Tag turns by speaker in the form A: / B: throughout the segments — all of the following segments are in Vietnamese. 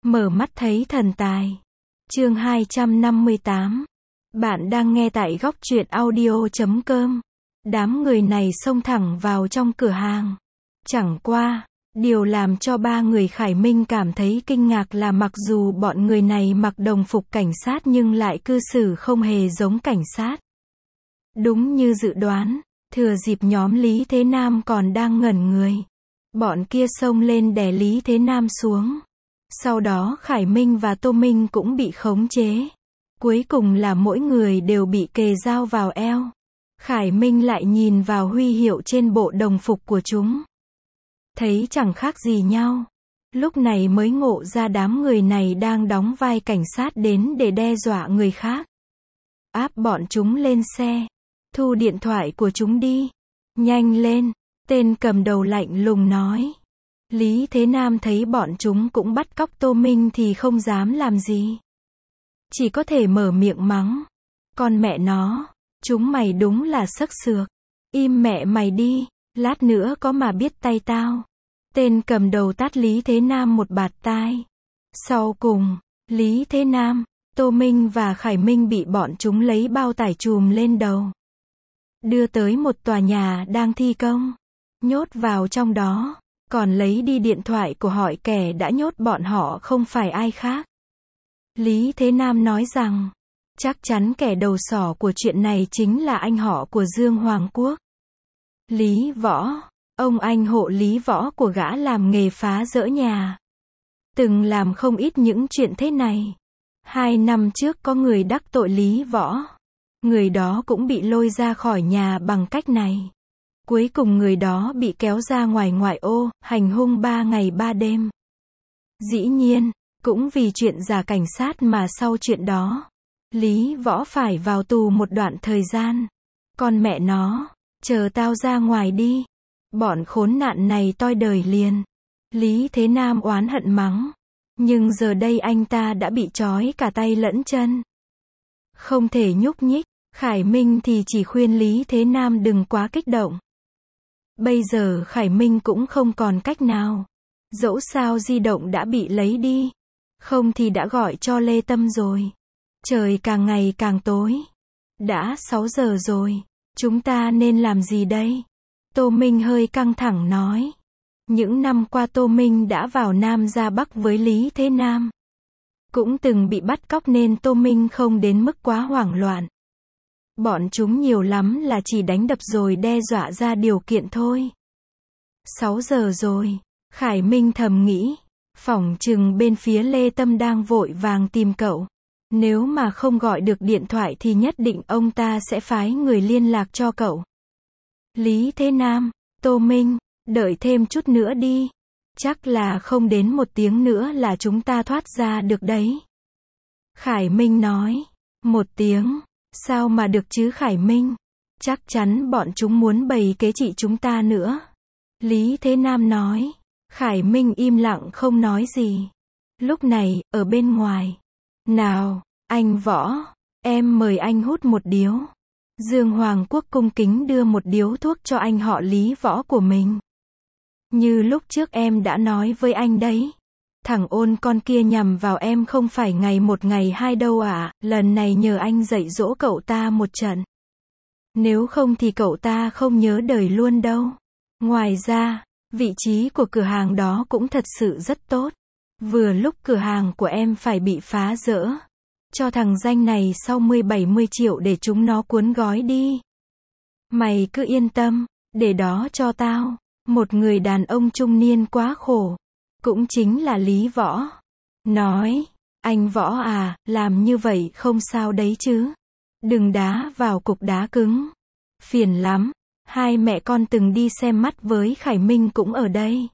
A: Mở mắt thấy thần tài. Chương 258. Bạn đang nghe tại góc truyện audio.com. Đám người này xông thẳng vào trong cửa hàng. Chẳng qua, điều làm cho ba người Khải Minh cảm thấy kinh ngạc là mặc dù bọn người này mặc đồng phục cảnh sát nhưng lại cư xử không hề giống cảnh sát. Đúng như dự đoán, thừa dịp nhóm Lý Thế Nam còn đang ngẩn người, bọn kia xông lên đè Lý Thế Nam xuống. Sau đó Khải Minh và Tô Minh cũng bị khống chế. Cuối cùng là mỗi người đều bị kề dao vào eo. Khải Minh lại nhìn vào huy hiệu trên bộ đồng phục của chúng. Thấy chẳng khác gì nhau. Lúc này mới ngộ ra đám người này đang đóng vai cảnh sát đến để đe dọa người khác. Áp bọn chúng lên xe. Thu điện thoại của chúng đi. Nhanh lên. Tên cầm đầu lạnh lùng nói. Lý Thế Nam thấy bọn chúng cũng bắt cóc Tô Minh thì không dám làm gì. Chỉ có thể mở miệng mắng. Con mẹ nó, chúng mày đúng là xức xược. Im mẹ mày đi, lát nữa có mà biết tay tao. Tên cầm đầu tát Lý Thế Nam một bạt tai. Sau cùng, Lý Thế Nam, Tô Minh và Khải Minh bị bọn chúng lấy bao tải chùm lên đầu. Đưa tới một tòa nhà đang thi công. Nhốt vào trong đó. Còn lấy đi điện thoại của hỏi kẻ đã nhốt bọn họ không phải ai khác. Lý Thế Nam nói rằng, chắc chắn kẻ đầu sỏ của chuyện này chính là anh họ của Dương Hoàng Quốc. Lý Võ, ông anh hộ Lý Võ của gã làm nghề phá dỡ nhà. Từng làm không ít những chuyện thế này. 2 năm trước có người đắc tội Lý Võ. Người đó cũng bị lôi ra khỏi nhà bằng cách này. Cuối cùng người đó bị kéo ra ngoài ngoại ô, hành hung 3 ngày 3 đêm. Dĩ nhiên, cũng vì chuyện giả cảnh sát mà sau chuyện đó, Lý Võ phải vào tù một đoạn thời gian. Con mẹ nó, chờ tao ra ngoài đi. Bọn khốn nạn này toi đời liền. Lý Thế Nam oán hận mắng. Nhưng giờ đây anh ta đã bị trói cả tay lẫn chân. Không thể nhúc nhích. Khải Minh thì chỉ khuyên Lý Thế Nam đừng quá kích động. Bây giờ Khải Minh cũng không còn cách nào. Dẫu sao di động đã bị lấy đi. Không thì đã gọi cho Lê Tâm rồi. Trời càng ngày càng tối. Đã 6 giờ rồi. Chúng ta nên làm gì đây? Tô Minh hơi căng thẳng nói. Những năm qua Tô Minh đã vào Nam ra Bắc với Lý Thế Nam. Cũng từng bị bắt cóc nên Tô Minh không đến mức quá hoảng loạn. Bọn chúng nhiều lắm là chỉ đánh đập rồi đe dọa ra điều kiện thôi. 6 giờ rồi. Khải Minh thầm nghĩ. Phỏng chừng bên phía Lê Tâm đang vội vàng tìm cậu. Nếu mà không gọi được điện thoại thì nhất định ông ta sẽ phái người liên lạc cho cậu. Lý Thế Nam, Tô Minh, đợi thêm chút nữa đi. Chắc là không đến 1 tiếng nữa là chúng ta thoát ra được đấy. Khải Minh nói. 1 tiếng. Sao mà được chứ Khải Minh? Chắc chắn bọn chúng muốn bày kế trị chúng ta nữa. Lý Thế Nam nói. Khải Minh im lặng không nói gì. Lúc này, ở bên ngoài. Nào, anh Võ, em mời anh hút một điếu. Dương Hoàng Quốc cung kính đưa một điếu thuốc cho anh họ Lý Võ của mình. Như lúc trước em đã nói với anh đấy. Thằng ôn con kia nhằm vào em không phải ngày 1 ngày 2 đâu ạ, lần này nhờ anh dạy dỗ cậu ta một trận. Nếu không thì cậu ta không nhớ đời luôn đâu. Ngoài ra, vị trí của cửa hàng đó cũng thật sự rất tốt. Vừa lúc cửa hàng của em phải bị phá rỡ. Cho thằng danh này sau 10-70 triệu để chúng nó cuốn gói đi. Mày cứ yên tâm, để đó cho tao. Một người đàn ông trung niên quá khổ. Cũng chính là Lý Võ. Nói, anh Võ à, làm như vậy không sao đấy chứ. Đừng đá vào cục đá cứng. Phiền lắm. Hai mẹ con từng đi xem mắt với Khải Minh cũng ở đây.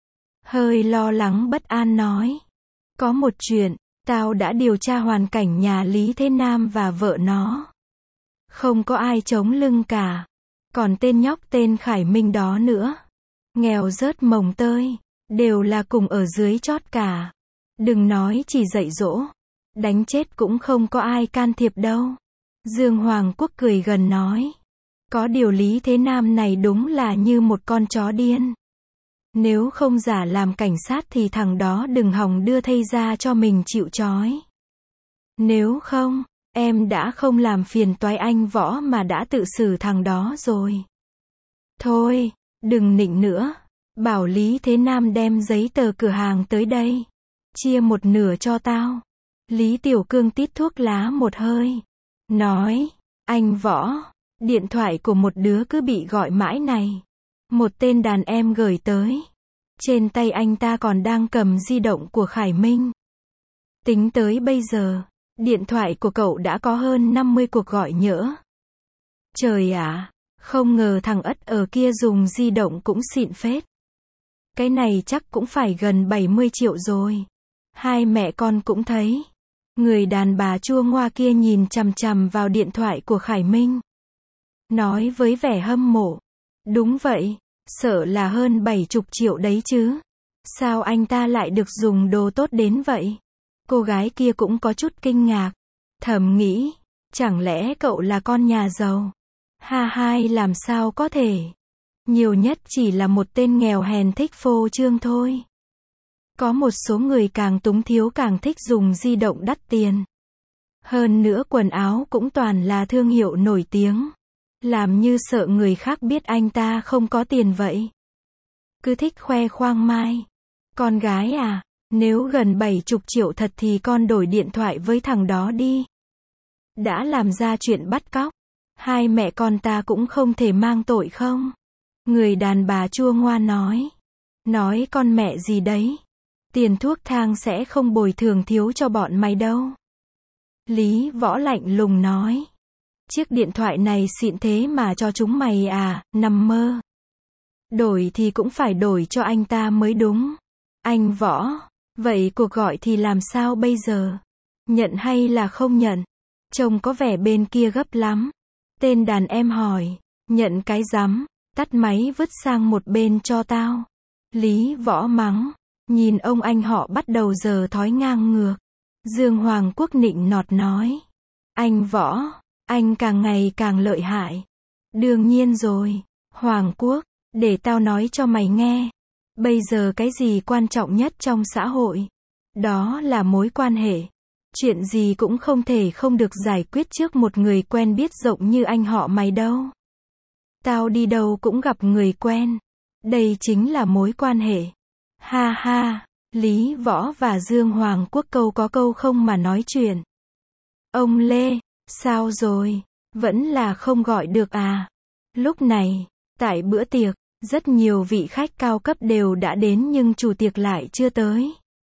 A: Hơi lo lắng bất an nói. Có một chuyện, tao đã điều tra hoàn cảnh nhà Lý Thế Nam và vợ nó. Không có ai chống lưng cả. Còn tên nhóc tên Khải Minh đó nữa. Nghèo rớt mồng tơi. Đều là cùng ở dưới chót cả. Đừng nói chỉ dạy dỗ. Đánh chết cũng không có ai can thiệp đâu. Dương Hoàng Quốc cười gần nói. Có điều Lý Thế Nam này đúng là như một con chó điên. Nếu không giả làm cảnh sát thì thằng đó đừng hòng đưa thây ra cho mình chịu trói. Nếu không, em đã không làm phiền toái anh Võ mà đã tự xử thằng đó rồi. Thôi, đừng nịnh nữa. Bảo Lý Thế Nam đem giấy tờ cửa hàng tới đây. Chia một nửa cho tao. Lý Tiểu Cương tít thuốc lá một hơi. Nói, anh Võ, điện thoại của một đứa cứ bị gọi mãi này. Một tên đàn em gửi tới. Trên tay anh ta còn đang cầm di động của Khải Minh. Tính tới bây giờ, điện thoại của cậu đã có hơn 50 cuộc gọi nhỡ. Trời ạ, không ngờ thằng Ất ở kia dùng di động cũng xịn phết. Cái này chắc cũng phải gần 70 triệu rồi. Hai mẹ con cũng thấy. Người đàn bà chua ngoa kia nhìn chằm chằm vào điện thoại của Khải Minh. Nói với vẻ hâm mộ. Đúng vậy, sợ là hơn 70 triệu đấy chứ. Sao anh ta lại được dùng đồ tốt đến vậy? Cô gái kia cũng có chút kinh ngạc. Thầm nghĩ, chẳng lẽ cậu là con nhà giàu? Hai làm sao có thể? Nhiều nhất chỉ là một tên nghèo hèn thích phô trương thôi. Có một số người càng túng thiếu càng thích dùng di động đắt tiền. Hơn nữa quần áo cũng toàn là thương hiệu nổi tiếng. Làm như sợ người khác biết anh ta không có tiền vậy. Cứ thích khoe khoang mai. Con gái à, nếu gần 70 triệu thật thì con đổi điện thoại với thằng đó đi. Đã làm ra chuyện bắt cóc. Hai mẹ con ta cũng không thể mang tội không? Người đàn bà chua ngoa nói. Nói con mẹ gì đấy? Tiền thuốc thang sẽ không bồi thường thiếu cho bọn mày đâu. Lý Võ lạnh lùng nói. Chiếc điện thoại này xịn thế mà cho chúng mày à, nằm mơ. Đổi thì cũng phải đổi cho anh ta mới đúng. Anh Võ, vậy cuộc gọi thì làm sao bây giờ? Nhận hay là không nhận? Trông có vẻ bên kia gấp lắm. Tên đàn em hỏi. Nhận cái rắm, tắt máy vứt sang một bên cho tao. Lý Võ mắng. Nhìn ông anh họ bắt đầu giờ thói ngang ngược. Dương Hoàng Quốc nịnh nọt nói. Anh Võ, anh càng ngày càng lợi hại. Đương nhiên rồi, Hoàng Quốc, để tao nói cho mày nghe. Bây giờ cái gì quan trọng nhất trong xã hội? Đó là mối quan hệ. Chuyện gì cũng không thể không được giải quyết trước một người quen biết rộng như anh họ mày đâu. Tao đi đâu cũng gặp người quen. Đây chính là mối quan hệ. Ha, Lý Võ và Dương Hoàng Quốc câu có câu không mà nói chuyện. Ông Lê, sao rồi? Vẫn là không gọi được à? Lúc này, tại bữa tiệc, rất nhiều vị khách cao cấp đều đã đến nhưng chủ tiệc lại chưa tới.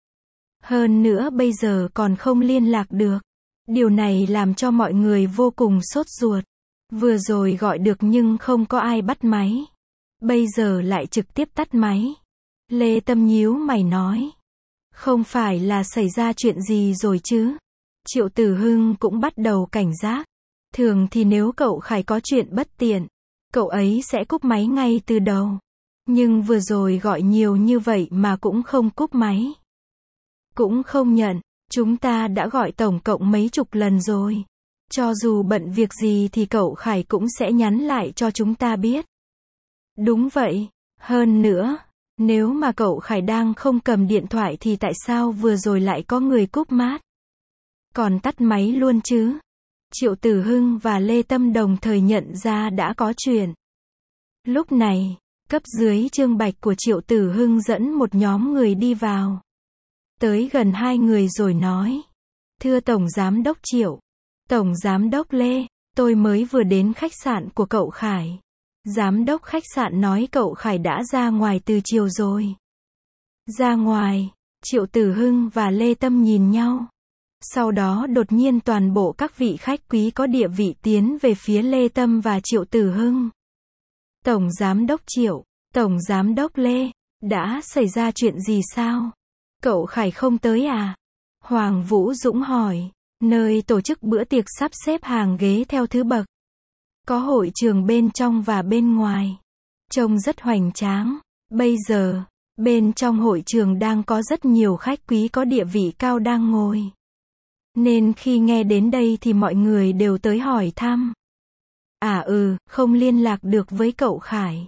A: Hơn nữa bây giờ còn không liên lạc được. Điều này làm cho mọi người vô cùng sốt ruột. Vừa rồi gọi được nhưng không có ai bắt máy. Bây giờ lại trực tiếp tắt máy. Lê Tâm nhíu mày nói. Không phải là xảy ra chuyện gì rồi chứ? Triệu Tử Hưng cũng bắt đầu cảnh giác. Thường thì nếu cậu Khải có chuyện bất tiện, cậu ấy sẽ cúp máy ngay từ đầu. Nhưng vừa rồi gọi nhiều như vậy mà cũng không cúp máy. Cũng không nhận, chúng ta đã gọi tổng cộng mấy chục lần rồi. Cho dù bận việc gì thì cậu Khải cũng sẽ nhắn lại cho chúng ta biết. Đúng vậy, hơn nữa, nếu mà cậu Khải đang không cầm điện thoại thì tại sao vừa rồi lại có người cúp mát? Còn tắt máy luôn chứ? Triệu Tử Hưng và Lê Tâm đồng thời nhận ra đã có chuyện. Lúc này, cấp dưới Trương Bạch của Triệu Tử Hưng dẫn một nhóm người đi vào. Tới gần hai người rồi nói. Thưa Tổng Giám đốc Triệu, Tổng Giám đốc Lê, tôi mới vừa đến khách sạn của cậu Khải. Giám đốc khách sạn nói cậu Khải đã ra ngoài từ chiều rồi. Ra ngoài, Triệu Tử Hưng và Lê Tâm nhìn nhau. Sau đó đột nhiên toàn bộ các vị khách quý có địa vị tiến về phía Lê Tâm và Triệu Tử Hưng. Tổng Giám đốc Triệu, Tổng Giám đốc Lê, đã xảy ra chuyện gì sao? Cậu Khải không tới à? Hoàng Vũ Dũng hỏi. Nơi tổ chức bữa tiệc sắp xếp hàng ghế theo thứ bậc. Có hội trường bên trong và bên ngoài. Trông rất hoành tráng. Bây giờ, bên trong hội trường đang có rất nhiều khách quý có địa vị cao đang ngồi. Nên khi nghe đến đây thì mọi người đều tới hỏi thăm. Không liên lạc được với cậu Khải.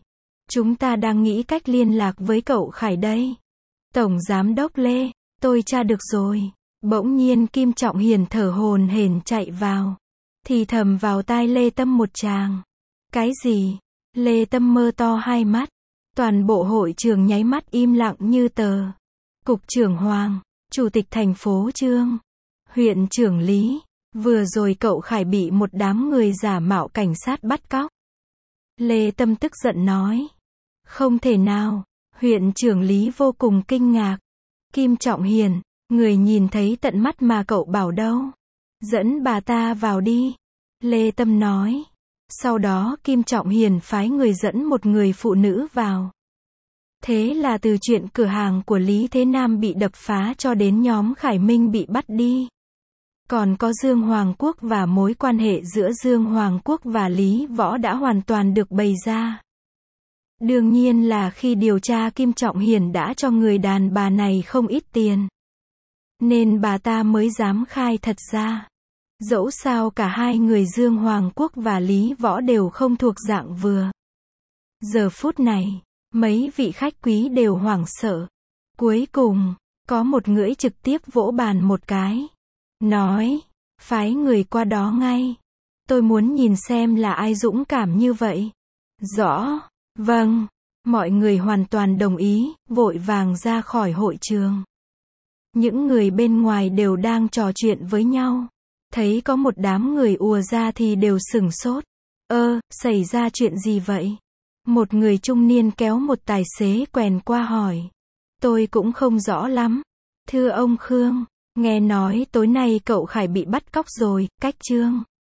A: Chúng ta đang nghĩ cách liên lạc với cậu Khải đây. Tổng Giám đốc Lê, tôi tra được rồi. Bỗng nhiên Kim Trọng Hiền thở hổn hển chạy vào. Thì thầm vào tai Lê Tâm một tràng. Cái gì? Lê Tâm mơ to hai mắt. Toàn bộ hội trường nháy mắt im lặng như tờ. Cục trưởng Hoàng, Chủ tịch thành phố Trương, huyện trưởng Lý, vừa rồi cậu Khải bị một đám người giả mạo cảnh sát bắt cóc. Lê Tâm tức giận nói. Không thể nào, huyện trưởng Lý vô cùng kinh ngạc. Kim Trọng Hiền, người nhìn thấy tận mắt mà cậu bảo đâu. Dẫn bà ta vào đi. Lê Tâm nói. Sau đó Kim Trọng Hiền phái người dẫn một người phụ nữ vào. Thế là từ chuyện cửa hàng của Lý Thế Nam bị đập phá cho đến nhóm Khải Minh bị bắt đi. Còn có Dương Hoàng Quốc và mối quan hệ giữa Dương Hoàng Quốc và Lý Võ đã hoàn toàn được bày ra. Đương nhiên là khi điều tra Kim Trọng Hiền đã cho người đàn bà này không ít tiền. Nên bà ta mới dám khai thật ra. Dẫu sao cả hai người Dương Hoàng Quốc và Lý Võ đều không thuộc dạng vừa. Giờ phút này, mấy vị khách quý đều hoảng sợ. Cuối cùng, có một ngưỡi trực tiếp vỗ bàn một cái. Nói, phái người qua đó ngay. Tôi muốn nhìn xem là ai dũng cảm như vậy. Rõ, vâng. Mọi người hoàn toàn đồng ý, vội vàng ra khỏi hội trường. Những người bên ngoài đều đang trò chuyện với nhau. Thấy có một đám người ùa ra thì đều sửng sốt. Xảy ra chuyện gì vậy? Một người trung niên kéo một tài xế quèn qua hỏi. Tôi cũng không rõ lắm. Thưa ông Khương, nghe nói tối nay cậu Khải bị bắt cóc rồi, cách Trương